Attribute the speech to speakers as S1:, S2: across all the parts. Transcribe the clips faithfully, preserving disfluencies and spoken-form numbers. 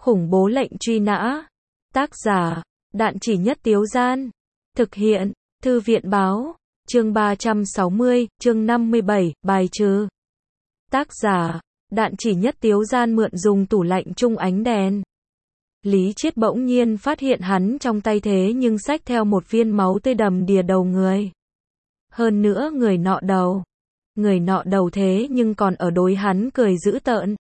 S1: Khủng bố lệnh truy nã. Tác giả, Đạn Chỉ Nhất Tiếu Gian. Thực hiện, Thư viện báo. Chương ba trăm sáu mươi, chương năm mươi bảy, bài trừ. Tác giả, Đạn Chỉ Nhất Tiếu Gian mượn dùng tủ lạnh chung ánh đèn. Lý Chiết bỗng nhiên phát hiện hắn trong tay thế nhưng xách theo một viên máu tươi đầm đìa đầu người. Hơn nữa người nọ đầu. Người nọ đầu thế nhưng còn ở đối hắn cười dữ tợn.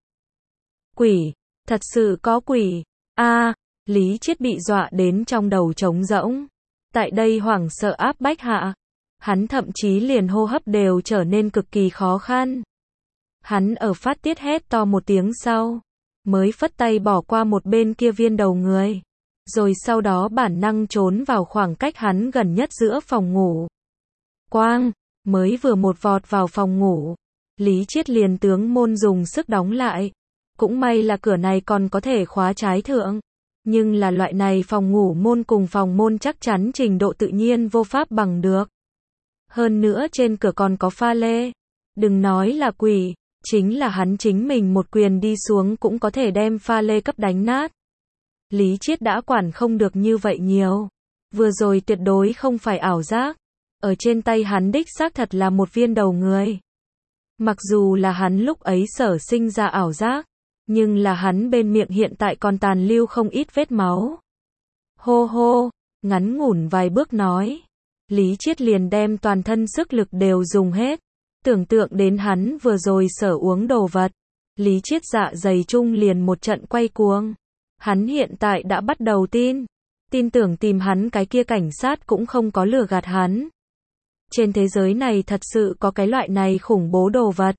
S1: Quỷ, thật sự có quỷ. A, à, Lý Chiết bị dọa đến trong đầu trống rỗng. Tại đây hoảng sợ áp bách hạ, hắn thậm chí liền hô hấp đều trở nên cực kỳ khó khăn. Hắn ở phát tiết hét to một tiếng sau, mới phất tay bỏ qua một bên kia viên đầu người, rồi sau đó bản năng trốn vào khoảng cách hắn gần nhất giữa phòng ngủ. Quang, mới vừa một vọt vào phòng ngủ, Lý Chiết liền tướng môn dùng sức đóng lại. Cũng may là cửa này còn có thể khóa trái thượng, nhưng là loại này phòng ngủ môn cùng phòng môn chắc chắn trình độ tự nhiên vô pháp bằng được. Hơn nữa trên cửa còn có pha lê. Đừng nói là quỷ, chính là hắn chính mình một quyền đi xuống cũng có thể đem pha lê cấp đánh nát. Lý Chiết đã quản không được như vậy nhiều. Vừa rồi tuyệt đối không phải ảo giác. Ở trên tay hắn đích xác thật là một viên đầu người. Mặc dù là hắn lúc ấy sở sinh ra ảo giác, nhưng là hắn bên miệng hiện tại còn tàn lưu không ít vết máu. Hô hô, ngắn ngủn vài bước nói. Lý Chiết liền đem toàn thân sức lực đều dùng hết. Tưởng tượng đến hắn vừa rồi sở uống đồ vật. Lý Chiết dạ dày chung liền một trận quay cuồng. Hắn hiện tại đã bắt đầu tin. Tin tưởng tìm hắn cái kia cảnh sát cũng không có lừa gạt hắn. Trên thế giới này thật sự có cái loại này khủng bố đồ vật.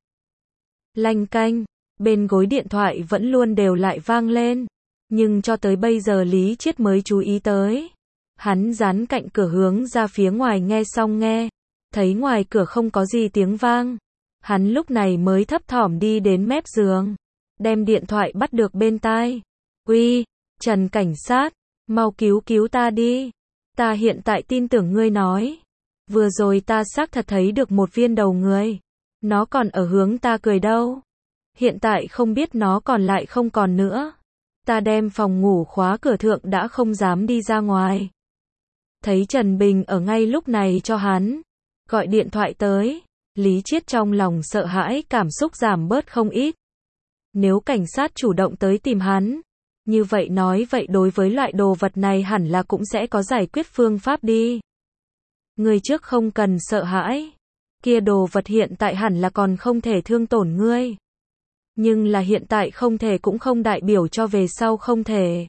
S1: Lanh canh. Bên gối điện thoại vẫn luôn đều lại vang lên. Nhưng cho tới bây giờ Lý Chiết mới chú ý tới. Hắn dán cạnh cửa hướng ra phía ngoài nghe xong nghe. Thấy ngoài cửa không có gì tiếng vang. Hắn lúc này mới thấp thỏm đi đến mép giường. Đem điện thoại bắt được bên tai. Uy, Trần cảnh sát, mau cứu cứu ta đi. Ta hiện tại tin tưởng ngươi nói. Vừa rồi ta xác thật thấy được một viên đầu người. Nó còn ở hướng ta cười đâu. Hiện tại không biết nó còn lại không còn nữa. Ta đem phòng ngủ khóa cửa thượng đã không dám đi ra ngoài. Thấy Trần Bình ở ngay lúc này cho hắn gọi điện thoại tới, Lý Chiết trong lòng sợ hãi cảm xúc giảm bớt không ít. Nếu cảnh sát chủ động tới tìm hắn, như vậy nói vậy đối với loại đồ vật này hẳn là cũng sẽ có giải quyết phương pháp đi. Người trước không cần sợ hãi. Kia đồ vật hiện tại hẳn là còn không thể thương tổn ngươi. Nhưng là hiện tại không thể cũng không đại biểu cho về sau không thể.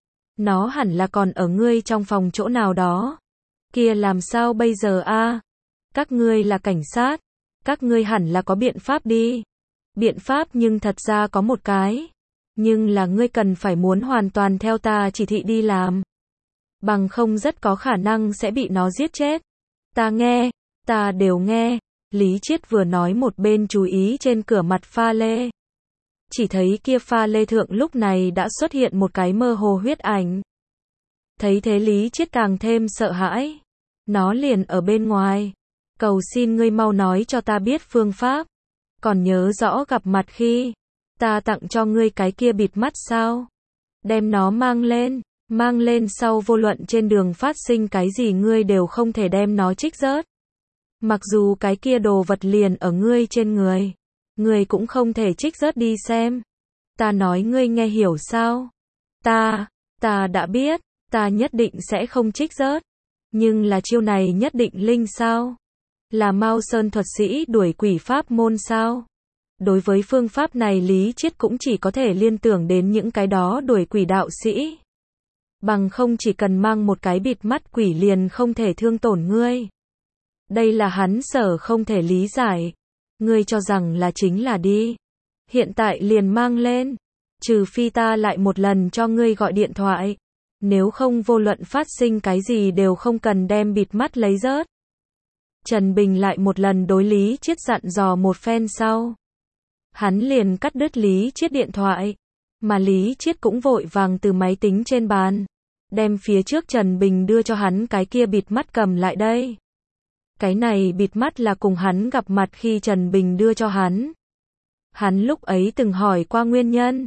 S1: Nó hẳn là còn ở ngươi trong phòng chỗ nào đó. Kia làm sao bây giờ a? À? Các ngươi là cảnh sát. Các ngươi hẳn là có biện pháp đi. Biện pháp nhưng thật ra có một cái. Nhưng là ngươi cần phải muốn hoàn toàn theo ta chỉ thị đi làm. Bằng không rất có khả năng sẽ bị nó giết chết. Ta nghe, ta đều nghe. Lý Chiết vừa nói một bên chú ý trên cửa mặt pha lê. Chỉ thấy kia pha lê thượng lúc này đã xuất hiện một cái mơ hồ huyết ảnh. Thấy thế Lý Chiết càng thêm sợ hãi. Nó liền ở bên ngoài. Cầu xin ngươi mau nói cho ta biết phương pháp. Còn nhớ rõ gặp mặt khi ta tặng cho ngươi cái kia bịt mắt sao? Đem nó mang lên. Mang lên sau vô luận trên đường phát sinh cái gì ngươi đều không thể đem nó trích rớt. Mặc dù cái kia đồ vật liền ở ngươi trên người. Ngươi cũng không thể trích rớt đi xem. Ta nói ngươi nghe hiểu sao? Ta, ta đã biết, ta nhất định sẽ không trích rớt. Nhưng là chiêu này nhất định linh sao? Là Mao Sơn thuật sĩ đuổi quỷ pháp môn sao? Đối với phương pháp này Lý Chiết cũng chỉ có thể liên tưởng đến những cái đó đuổi quỷ đạo sĩ. Bằng không chỉ cần mang một cái bịt mắt quỷ liền không thể thương tổn ngươi. Đây là hắn sở không thể lý giải. Ngươi cho rằng là chính là đi. Hiện tại liền mang lên. Trừ phi ta lại một lần cho ngươi gọi điện thoại. Nếu không vô luận phát sinh cái gì đều không cần đem bịt mắt lấy rớt. Trần Bình lại một lần đối Lý Chiết dặn dò một phen sau. Hắn liền cắt đứt Lý Chiết điện thoại. Mà Lý Chiết cũng vội vàng từ máy tính trên bàn. Đem phía trước Trần Bình đưa cho hắn cái kia bịt mắt cầm lại đây. Cái này bịt mắt là cùng hắn gặp mặt khi Trần Bình đưa cho hắn. Hắn lúc ấy từng hỏi qua nguyên nhân.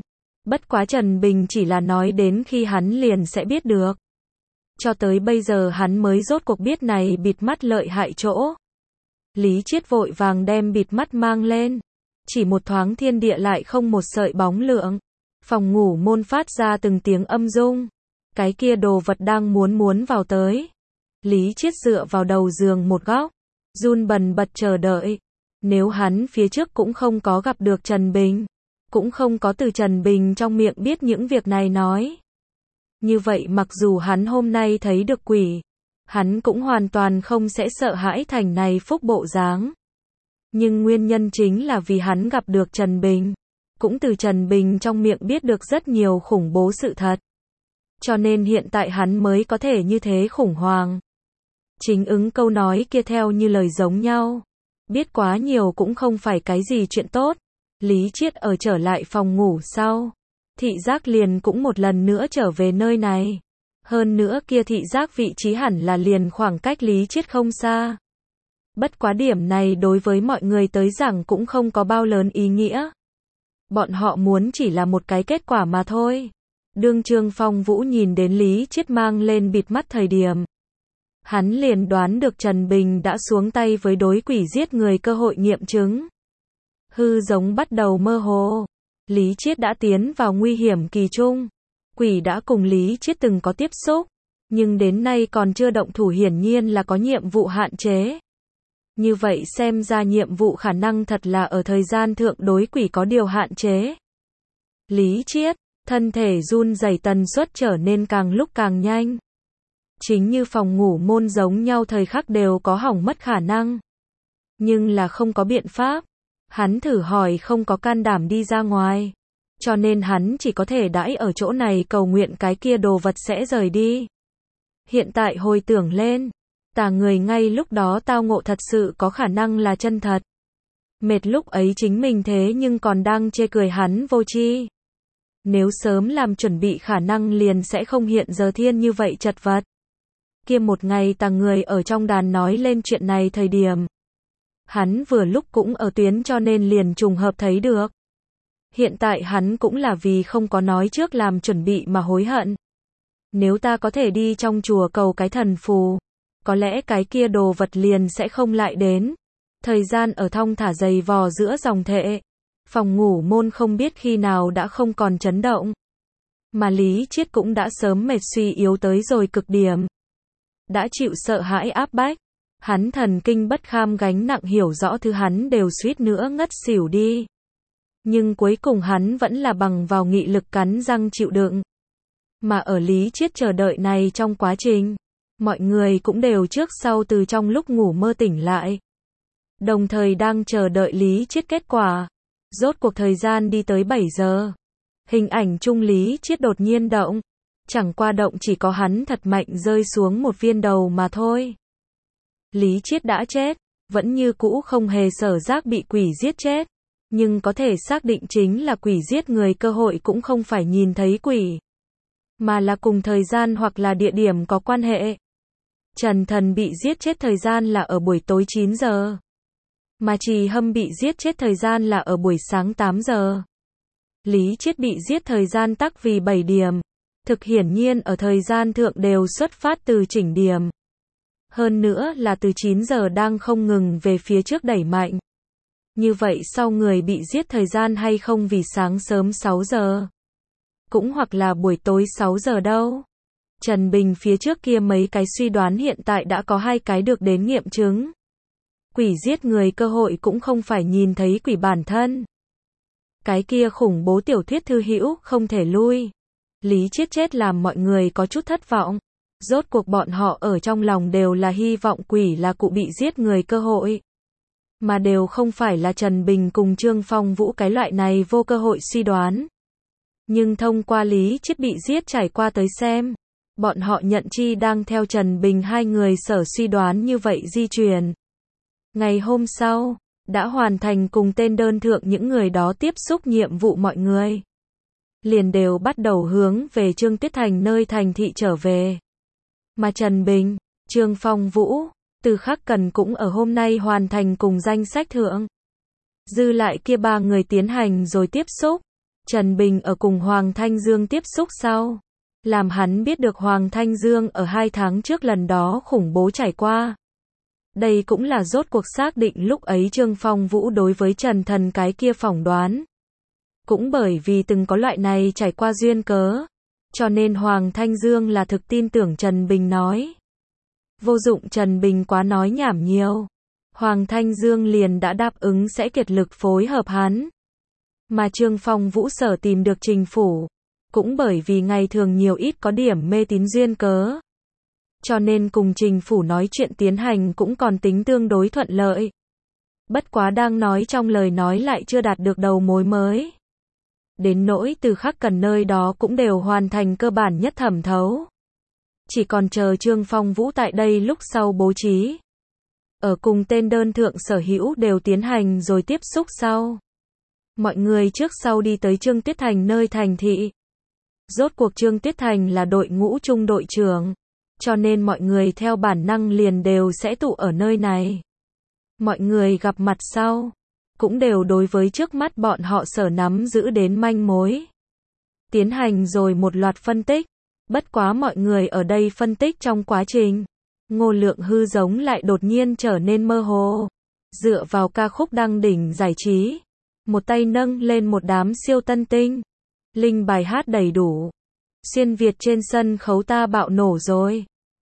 S1: Bất quá Trần Bình chỉ là nói đến khi hắn liền sẽ biết được. Cho tới bây giờ hắn mới rốt cuộc biết này bịt mắt lợi hại chỗ. Lý Chiết vội vàng đem bịt mắt mang lên. Chỉ một thoáng thiên địa lại không một sợi bóng lượng. Phòng ngủ môn phát ra từng tiếng âm rung. Cái kia đồ vật đang muốn muốn vào tới. Lý Chiết dựa vào đầu giường một góc. Run bần bật chờ đợi. Nếu hắn phía trước cũng không có gặp được Trần Bình. Cũng không có từ Trần Bình trong miệng biết những việc này nói. Như vậy mặc dù hắn hôm nay thấy được quỷ. Hắn cũng hoàn toàn không sẽ sợ hãi thành này phúc bộ dáng. Nhưng nguyên nhân chính là vì hắn gặp được Trần Bình. Cũng từ Trần Bình trong miệng biết được rất nhiều khủng bố sự thật. Cho nên hiện tại hắn mới có thể như thế khủng hoảng. Chính ứng câu nói kia theo như lời giống nhau. Biết quá nhiều cũng không phải cái gì chuyện tốt. Lý Chiết ở trở lại phòng ngủ sau. Thị giác liền cũng một lần nữa trở về nơi này. Hơn nữa kia thị giác vị trí hẳn là liền khoảng cách Lý Chiết không xa. Bất quá điểm này đối với mọi người tới rằng cũng không có bao lớn ý nghĩa. Bọn họ muốn chỉ là một cái kết quả mà thôi. Đương Trương Phong Vũ nhìn đến Lý Chiết mang lên bịt mắt thời điểm. Hắn liền đoán được Trần Bình đã xuống tay với đối quỷ giết người cơ hội nghiệm chứng. Hư giống bắt đầu mơ hồ. Lý Chiết đã tiến vào nguy hiểm kỳ trung. Quỷ đã cùng Lý Chiết từng có tiếp xúc. Nhưng đến nay còn chưa động thủ hiển nhiên là có nhiệm vụ hạn chế. Như vậy xem ra nhiệm vụ khả năng thật là ở thời gian thượng đối quỷ có điều hạn chế. Lý Chiết, thân thể run rẩy tần suất trở nên càng lúc càng nhanh. Chính như phòng ngủ môn giống nhau thời khắc đều có hỏng mất khả năng. Nhưng là không có biện pháp. Hắn thử hỏi không có can đảm đi ra ngoài. Cho nên hắn chỉ có thể đãi ở chỗ này cầu nguyện cái kia đồ vật sẽ rời đi. Hiện tại hồi tưởng lên. Tà người ngay lúc đó tao ngộ thật sự có khả năng là chân thật. Mệt lúc ấy chính mình thế nhưng còn đang chê cười hắn vô tri. Nếu sớm làm chuẩn bị khả năng liền sẽ không hiện giờ thiên như vậy chật vật. Kia một ngày tà người ở trong đàn nói lên chuyện này thời điểm. Hắn vừa lúc cũng ở tuyến cho nên liền trùng hợp thấy được. Hiện tại hắn cũng là vì không có nói trước làm chuẩn bị mà hối hận. Nếu ta có thể đi trong chùa cầu cái thần phù, có lẽ cái kia đồ vật liền sẽ không lại đến. Thời gian ở thong thả dày vò giữa dòng thệ. Phòng ngủ môn không biết khi nào đã không còn chấn động. Mà Lý Chiết cũng đã sớm mệt suy yếu tới rồi cực điểm. Đã chịu sợ hãi áp bách. Hắn thần kinh bất kham gánh nặng hiểu rõ thứ hắn đều suýt nữa ngất xỉu đi. Nhưng cuối cùng hắn vẫn là bằng vào nghị lực cắn răng chịu đựng. Mà ở Lý Chiết chờ đợi này trong quá trình, mọi người cũng đều trước sau từ trong lúc ngủ mơ tỉnh lại. Đồng thời đang chờ đợi Lý Chiết kết quả. Rốt cuộc thời gian đi tới bảy giờ. Hình ảnh chung Lý Chiết đột nhiên động. Chẳng qua động chỉ có hắn thật mạnh rơi xuống một viên đầu mà thôi. Lý Chiết đã chết, vẫn như cũ không hề sở giác bị quỷ giết chết. Nhưng có thể xác định chính là quỷ giết người cơ hội cũng không phải nhìn thấy quỷ. Mà là cùng thời gian hoặc là địa điểm có quan hệ. Trần Thần bị giết chết thời gian là ở buổi tối chín giờ. Mà Trì Hâm bị giết chết thời gian là ở buổi sáng tám giờ. Lý Chiết bị giết thời gian tắc vì bảy điểm. Thực hiển nhiên ở thời gian thượng đều xuất phát từ chỉnh điểm. Hơn nữa là từ chín giờ đang không ngừng về phía trước đẩy mạnh. Như vậy sau người bị giết thời gian hay không vì sáng sớm sáu giờ. Cũng hoặc là buổi tối sáu giờ đâu. Trần Bình phía trước kia mấy cái suy đoán hiện tại đã có hai cái được đến nghiệm chứng. Quỷ giết người cơ hội cũng không phải nhìn thấy quỷ bản thân. Cái kia khủng bố tiểu thuyết thư hữu không thể lui. Lý Chiết chết làm mọi người có chút thất vọng. Rốt cuộc bọn họ ở trong lòng đều là hy vọng quỷ là cụ bị giết người cơ hội. Mà đều không phải là Trần Bình cùng Trương Phong Vũ cái loại này vô cơ hội suy đoán. Nhưng thông qua Lý Chiết bị giết trải qua tới xem. Bọn họ nhận chi đang theo Trần Bình hai người sở suy đoán như vậy di truyền. Ngày hôm sau, đã hoàn thành cùng tên đơn thượng những người đó tiếp xúc nhiệm vụ mọi người. Liền đều bắt đầu hướng về Trương Tuyết Thành nơi thành thị trở về. Mà Trần Bình, Trương Phong Vũ, Từ Khắc Cần cũng ở hôm nay hoàn thành cùng danh sách thượng. Dư lại kia ba người tiến hành rồi tiếp xúc. Trần Bình ở cùng Hoàng Thanh Dương tiếp xúc sau, làm hắn biết được Hoàng Thanh Dương ở hai tháng trước lần đó khủng bố trải qua. Đây cũng là rốt cuộc xác định lúc ấy Trương Phong Vũ đối với Trần Thần cái kia phỏng đoán. Cũng bởi vì từng có loại này trải qua duyên cớ, cho nên Hoàng Thanh Dương là thực tin tưởng Trần Bình nói. Vô dụng Trần Bình quá nói nhảm nhiều. Hoàng Thanh Dương liền đã đáp ứng sẽ kiệt lực phối hợp hắn. Mà Trương Phong Vũ sở tìm được Trình Phủ, cũng bởi vì ngày thường nhiều ít có điểm mê tín duyên cớ. Cho nên cùng Trình Phủ nói chuyện tiến hành cũng còn tính tương đối thuận lợi. Bất quá đang nói trong lời nói lại chưa đạt được đầu mối mới. Đến nỗi từ Khắc Cần nơi đó cũng đều hoàn thành cơ bản nhất thẩm thấu. Chỉ còn chờ Trương Phong Vũ tại đây lúc sau bố trí. Ở cùng tên đơn thượng sở hữu đều tiến hành rồi tiếp xúc sau. Mọi người trước sau đi tới Trương Tuyết Thành nơi thành thị. Rốt cuộc Trương Tuyết Thành là đội ngũ trung đội trưởng, cho nên mọi người theo bản năng liền đều sẽ tụ ở nơi này. Mọi người gặp mặt sau, cũng đều đối với trước mắt bọn họ sở nắm giữ đến manh mối. Tiến hành rồi một loạt phân tích, bất quá mọi người ở đây phân tích trong quá trình. Ngô Lượng Hư giống lại đột nhiên trở nên mơ hồ. Dựa vào ca khúc đăng đỉnh giải trí, một tay nâng lên một đám siêu tân tinh. Linh bài hát đầy đủ. Xuyên Việt trên sân khấu ta bạo nổ rồi.